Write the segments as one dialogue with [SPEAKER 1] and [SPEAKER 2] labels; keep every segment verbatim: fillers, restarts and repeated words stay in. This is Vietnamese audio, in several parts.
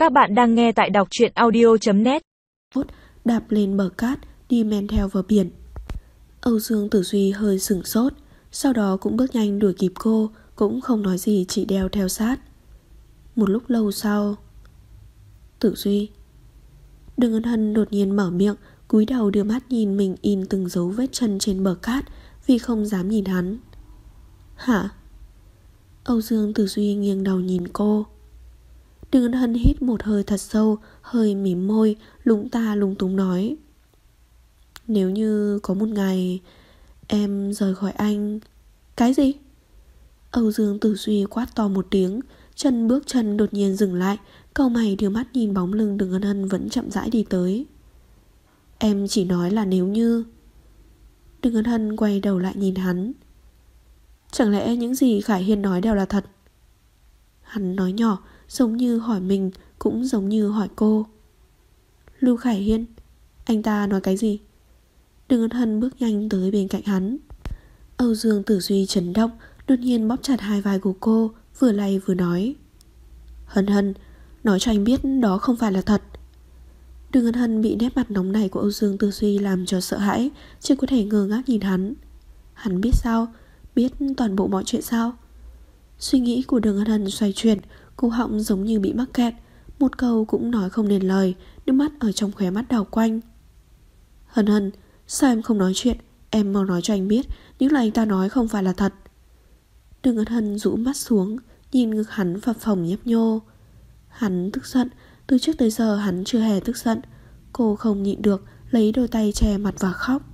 [SPEAKER 1] Các bạn đang nghe tại đọc truyện audio chấm net.
[SPEAKER 2] Đạp lên bờ cát, đi men theo vào biển. Âu Dương Tử Duy hơi sửng sốt, sau đó cũng bước nhanh đuổi kịp cô, cũng không nói gì, chỉ đeo theo sát. Một lúc lâu sau, Tử Duy. Đường Ân Hân đột nhiên mở miệng, cúi đầu đưa mắt nhìn mình in từng dấu vết chân trên bờ cát, vì không dám nhìn hắn. Hả? Âu Dương Tử Duy nghiêng đầu nhìn cô. Đường Ân Hân hít một hơi thật sâu, hơi mím môi, lúng ta lúng túng nói: Nếu như có một ngày em rời khỏi anh. Cái gì? Âu Dương Tử Duy quát to một tiếng, chân bước chân đột nhiên dừng lại, cau mày đưa mắt nhìn bóng lưng Đường Ân Hân vẫn chậm rãi đi tới. Em chỉ nói là nếu như. Đường Ân Hân quay đầu lại nhìn hắn. Chẳng lẽ những gì Khải Hiên nói đều là thật? Hắn nói nhỏ, giống như hỏi mình, cũng giống như hỏi cô. Lưu Khải Hiên, anh ta nói cái gì? Đường Ân Hân bước nhanh tới bên cạnh hắn. Âu Dương Tử Duy chấn động, đột nhiên bóp chặt hai vai của cô, vừa lay vừa nói: Hân Hân, nói cho anh biết đó không phải là thật. Đường Ân Hân bị nét mặt nóng này của Âu Dương Tử Duy làm cho sợ hãi, chỉ có thể ngơ ngác nhìn hắn. Hắn biết sao? Biết toàn bộ mọi chuyện sao? Suy nghĩ của Đường Ân Hân xoay chuyển, cô họng giống như bị mắc kẹt, một câu cũng nói không nên lời, nước mắt ở trong khóe mắt đảo quanh. Hân Hân, sao em không nói chuyện? Em mau nói cho anh biết những lời anh ta nói không phải là thật. Đường Ân Hân rũ mắt xuống, nhìn ngực hắn phập phồng nhấp nhô. Hắn tức giận, từ trước tới giờ hắn chưa hề tức giận. Cô không nhịn được, lấy đôi tay che mặt và khóc.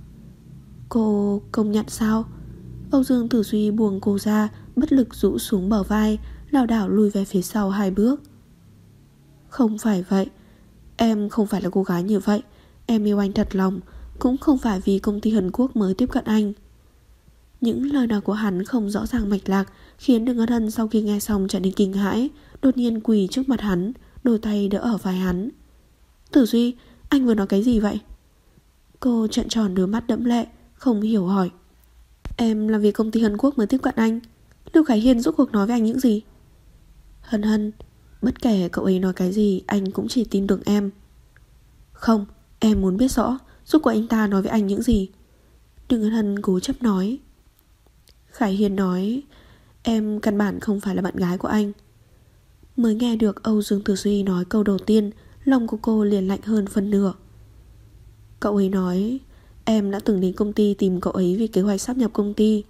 [SPEAKER 2] Cô công nhận sao? Âu Dương Tử Duy buông cô ra, bất lực rũ xuống bờ vai, lảo đảo lùi về phía sau hai bước. Không phải vậy, em không phải là cô gái như vậy. Em yêu anh thật lòng, cũng không phải vì công ty Hàn Quốc mới tiếp cận anh. Những lời nói của hắn không rõ ràng mạch lạc, khiến Đường Ân Hân sau khi nghe xong trở nên kinh hãi, đột nhiên quỳ trước mặt hắn, đôi tay đỡ ở vai hắn. Tử Duy, anh vừa nói cái gì vậy? Cô trợn tròn đôi mắt đẫm lệ, không hiểu hỏi. Em là vì công ty Hàn Quốc mới tiếp cận anh. Lưu Khải Hiên rốt cuộc nói với anh những gì? Hân Hân, bất kể cậu ấy nói cái gì, anh cũng chỉ tin tưởng em. Không, em muốn biết rõ rốt cuộc anh ta nói với anh những gì. Đường Ân Hân cố chấp nói. Khải Hiên nói em căn bản không phải là bạn gái của anh. Mới nghe được Âu Dương Tử Duy nói câu đầu tiên, lòng của cô liền lạnh hơn phần nửa. Cậu ấy nói em đã từng đến công ty tìm cậu ấy vì kế hoạch sáp nhập công ty.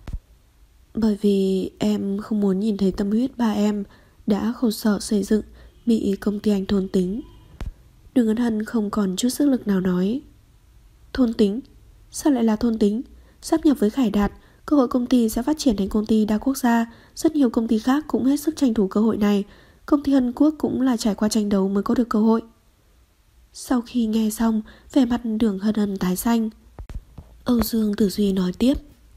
[SPEAKER 2] Bởi vì em không muốn nhìn thấy tâm huyết ba em đã khổ sở xây dựng bị công ty anh thôn tính. Đường Ân Hân không còn chút sức lực nào nói. Thôn tính? Sao lại là thôn tính? Sáp nhập với Khải Đạt, cơ hội công ty sẽ phát triển thành công ty đa quốc gia. Rất nhiều công ty khác cũng hết sức tranh thủ cơ hội này. Công ty Hàn Quốc cũng là trải qua tranh đấu mới có được cơ hội. Sau khi nghe xong, vẻ mặt Đường Ân Hân tái xanh. Âu Dương Tử Duy nói tiếp.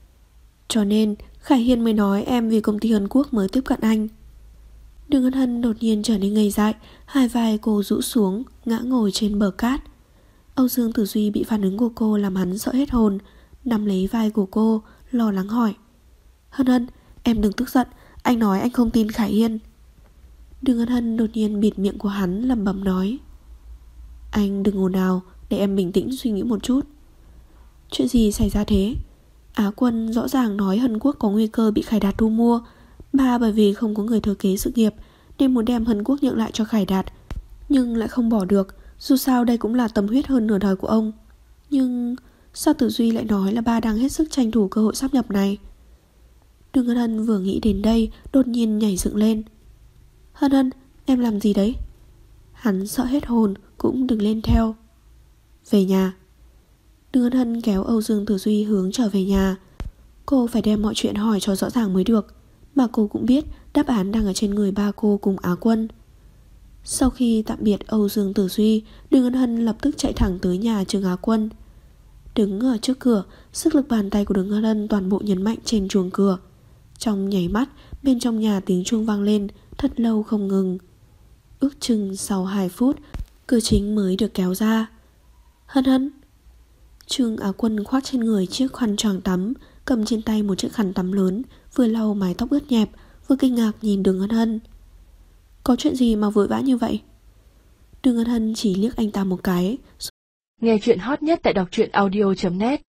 [SPEAKER 2] Cho nên Khải Hiên mới nói em vì công ty Hàn Quốc mới tiếp cận anh. Đường Ân Hân đột nhiên trở nên ngây dại, hai vai cô rũ xuống, ngã ngồi trên bờ cát. Âu Dương Tử Duy bị phản ứng của cô làm hắn sợ hết hồn, nắm lấy vai của cô, lo lắng hỏi. Hân Hân, em đừng tức giận, anh nói anh không tin Khải Hiên. Đường Ân Hân đột nhiên bịt miệng của hắn, lẩm bẩm nói. Anh đừng ồn ào, để em bình tĩnh suy nghĩ một chút. Chuyện gì xảy ra thế? Á Quân rõ ràng nói Hàn Quốc có nguy cơ bị Khải Đạt thu mua. Ba bởi vì không có người thừa kế sự nghiệp nên muốn đem Hàn Quốc nhượng lại cho Khải Đạt, nhưng lại không bỏ được. Dù sao đây cũng là tâm huyết hơn nửa đời của ông. Nhưng sao Tử Duy lại nói là ba đang hết sức tranh thủ cơ hội sáp nhập này? Đường Ân Hân vừa nghĩ đến đây, đột nhiên nhảy dựng lên. Hân Hân, em làm gì đấy? Hắn sợ hết hồn, cũng đừng lên theo. Về nhà. Đường Ân Hân kéo Âu Dương Tử Duy hướng trở về nhà. Cô phải đem mọi chuyện hỏi cho rõ ràng mới được, mà cô cũng biết đáp án đang ở trên người ba cô cùng Á Quân. Sau khi tạm biệt Âu Dương Tử Duy, Đường Ân Hân lập tức chạy thẳng tới nhà Trương Á Quân. Đứng ở trước cửa, sức lực bàn tay của Đường Ân Hân toàn bộ nhấn mạnh trên chuông cửa. Trong nháy mắt, bên trong nhà tiếng chuông vang lên thật lâu không ngừng. Ước chừng sau hai phút, cửa chính mới được kéo ra. Hân Hân. Trương Á Quân khoác trên người chiếc khăn choàng tắm, cầm trên tay một chiếc khăn tắm lớn, vừa lau mái tóc ướt nhẹp, vừa kinh ngạc nhìn Đường Ân Hân. Có chuyện gì mà vội vã như vậy? Đường Ngân Hân chỉ liếc anh ta một cái.
[SPEAKER 1] Nghe chuyện hot nhất tại đọc truyện audio chấm net.